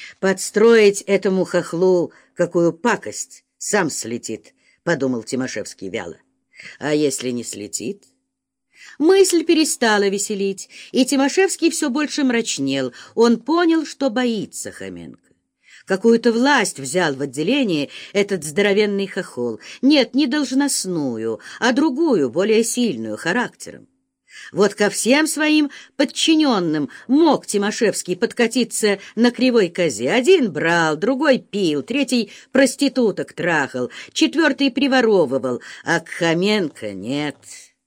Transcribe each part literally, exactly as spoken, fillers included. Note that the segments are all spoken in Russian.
Подстроить этому хохлу какую пакость, сам слетит, — подумал Тимошевский вяло. А если не слетит? Мысль перестала веселить, и Тимошевский все больше мрачнел. Он понял, что боится Хоменко. Какую-то власть взял в отделении этот здоровенный хохол. Нет, не должностную, а другую, более сильную, характером. Вот ко всем своим подчиненным мог Тимошевский подкатиться на кривой козе. Один брал, другой пил, третий проституток трахал, четвертый приворовывал, а к Хоменко нет.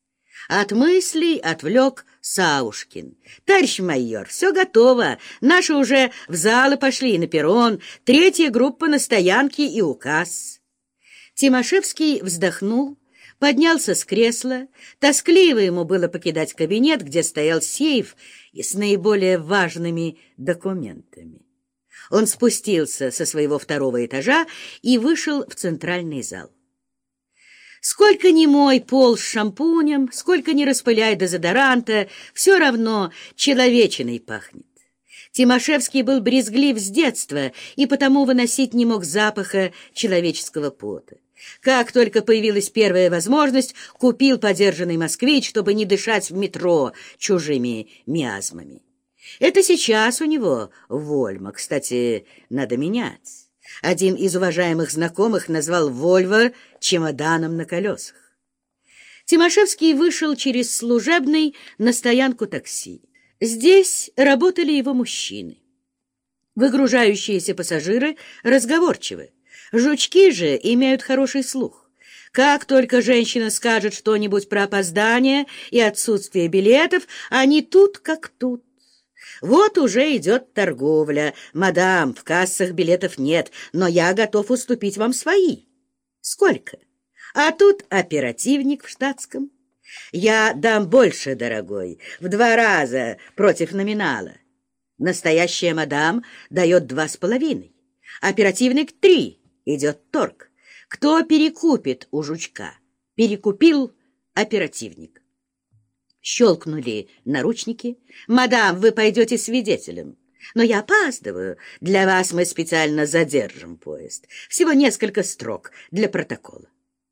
От мыслей отвлек Саушкин. «Товарищ майор, все готово. Наши уже в залы пошли, на перрон. Третья группа на стоянке и указ». Тимошевский вздохнул, поднялся с кресла. Тоскливо ему было покидать кабинет, где стоял сейф и с наиболее важными документами. Он спустился со своего второго этажа и вышел в центральный зал. Сколько ни мой пол с шампунем, сколько ни распыляй дезодоранта, все равно человечиной пахнет. Тимошевский был брезглив с детства и потому выносить не мог запаха человеческого пота. Как только появилась первая возможность, купил подержанный «Москвич», чтобы не дышать в метро чужими миазмами. Это сейчас у него Вольма, кстати, надо менять. Один из уважаемых знакомых назвал «Вольво» чемоданом на колесах. Тимошевский вышел через служебный на стоянку такси. Здесь работали его мужчины. Выгружающиеся пассажиры разговорчивы. Жучки же имеют хороший слух. Как только женщина скажет что-нибудь про опоздание и отсутствие билетов, они тут как тут. Вот уже идет торговля. «Мадам, в кассах билетов нет, но я готов уступить вам свои». «Сколько?» А тут оперативник в штатском. «Я дам больше, дорогой, в два раза против номинала». Настоящая мадам дает два с половиной. Оперативник — три. Идет торг. Кто перекупит у жучка? Перекупил оперативник. Щелкнули наручники. «Мадам, вы пойдете свидетелем». «Но я опаздываю. Для вас мы специально задержим поезд. Всего несколько строк для протокола».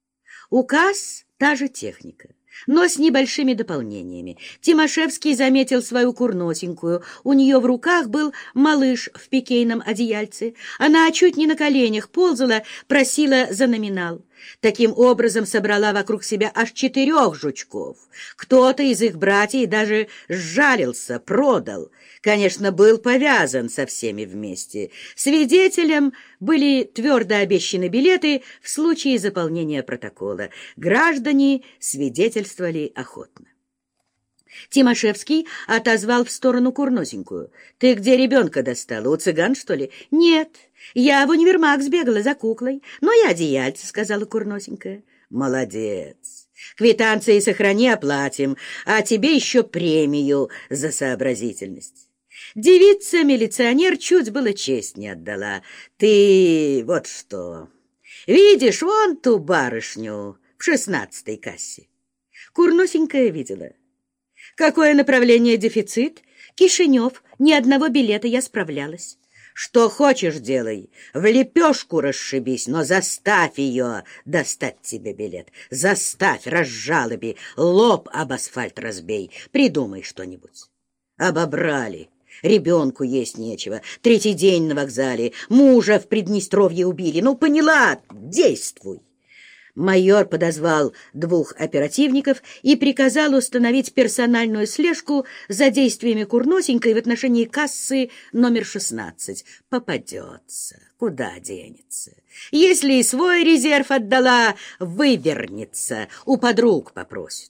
Указ — та же техника, но с небольшими дополнениями. Тимошевский заметил свою курносенькую. У нее в руках был малыш в пикейном одеяльце. Она чуть не на коленях ползала, просила за номинал. Таким образом собрала вокруг себя аж четырех жучков. Кто-то из их братьев даже сжалился, продал. Конечно, был повязан со всеми вместе. Свидетелям были твердо обещаны билеты в случае заполнения протокола. Граждане свидетельствовали охотно. Тимошевский отозвал в сторону курносенькую. «Ты где ребенка достала? У цыган, что ли?» «Нет, я в универмаг сбегала за куклой. Ну и одеяльце», — сказала курносенькая. «Молодец. Квитанции сохрани, оплатим, а тебе еще премию за сообразительность». Девица-милиционер чуть было честь не отдала. «Ты вот что, видишь вон ту барышню в шестнадцатой кассе?» Курносенькая видела. «Какое направление дефицит?» «Кишинев. Ни одного билета, я справлялась». «Что хочешь, делай. В лепешку расшибись, но заставь ее достать тебе билет. Заставь, разжалоби, лоб об асфальт разбей. Придумай что-нибудь». Обобрали. Ребенку есть нечего. Третий день на вокзале. Мужа в Приднестровье убили. Ну, поняла, действуй. Майор подозвал двух оперативников и приказал установить персональную слежку за действиями курносенькой в отношении кассы номер шестнадцать. Попадется, куда денется. Если и свой резерв отдала, вывернется, у подруг попросит.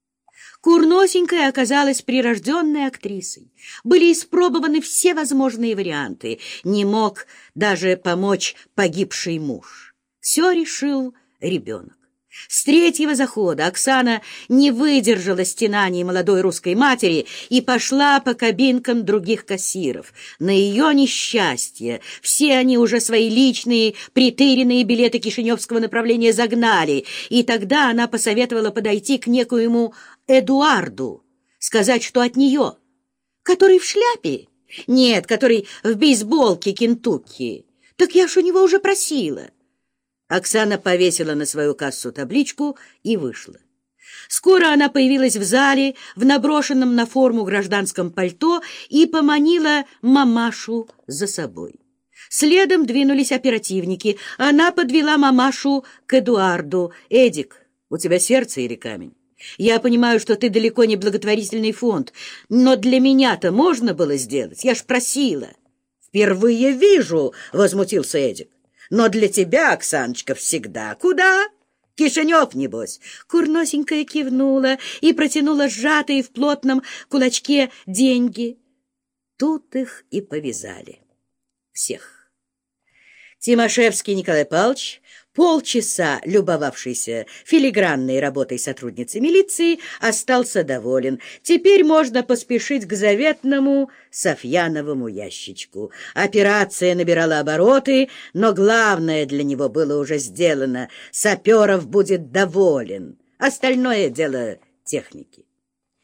Курносенькая оказалась прирожденной актрисой. Были испробованы все возможные варианты. Не мог даже помочь погибший муж. Все решил ребенок. С третьего захода Оксана не выдержала стенаний молодой русской матери и пошла по кабинкам других кассиров. На ее несчастье все они уже свои личные притыренные билеты кишиневского направления загнали, и тогда она посоветовала подойти к некоему Эдуарду, сказать, что от нее, который в шляпе Нет, который в бейсболке Кентукки. Так я ж у него уже просила. Оксана повесила на свою кассу табличку и вышла. Скоро она появилась в зале в наброшенном на форму гражданском пальто и поманила мамашу за собой. Следом двинулись оперативники. Она подвела мамашу к Эдуарду. «Эдик, у тебя сердце или камень? Я понимаю, что ты далеко не благотворительный фонд, но для меня-то можно было сделать, я ж просила». «Впервые вижу», — возмутился Эдик. «Но для тебя, Оксаночка, всегда. Куда? Кишинев, небось». Курносенькая кивнула и протянула сжатые в плотном кулачке деньги. Тут их и повязали. Всех. Тимошевский Николай Павлович, полчаса любовавшийся филигранной работой сотрудницы милиции, остался доволен. Теперь можно поспешить к заветному Софьяновому ящичку. Операция набирала обороты, но главное для него было уже сделано. Саперов будет доволен. Остальное дело техники.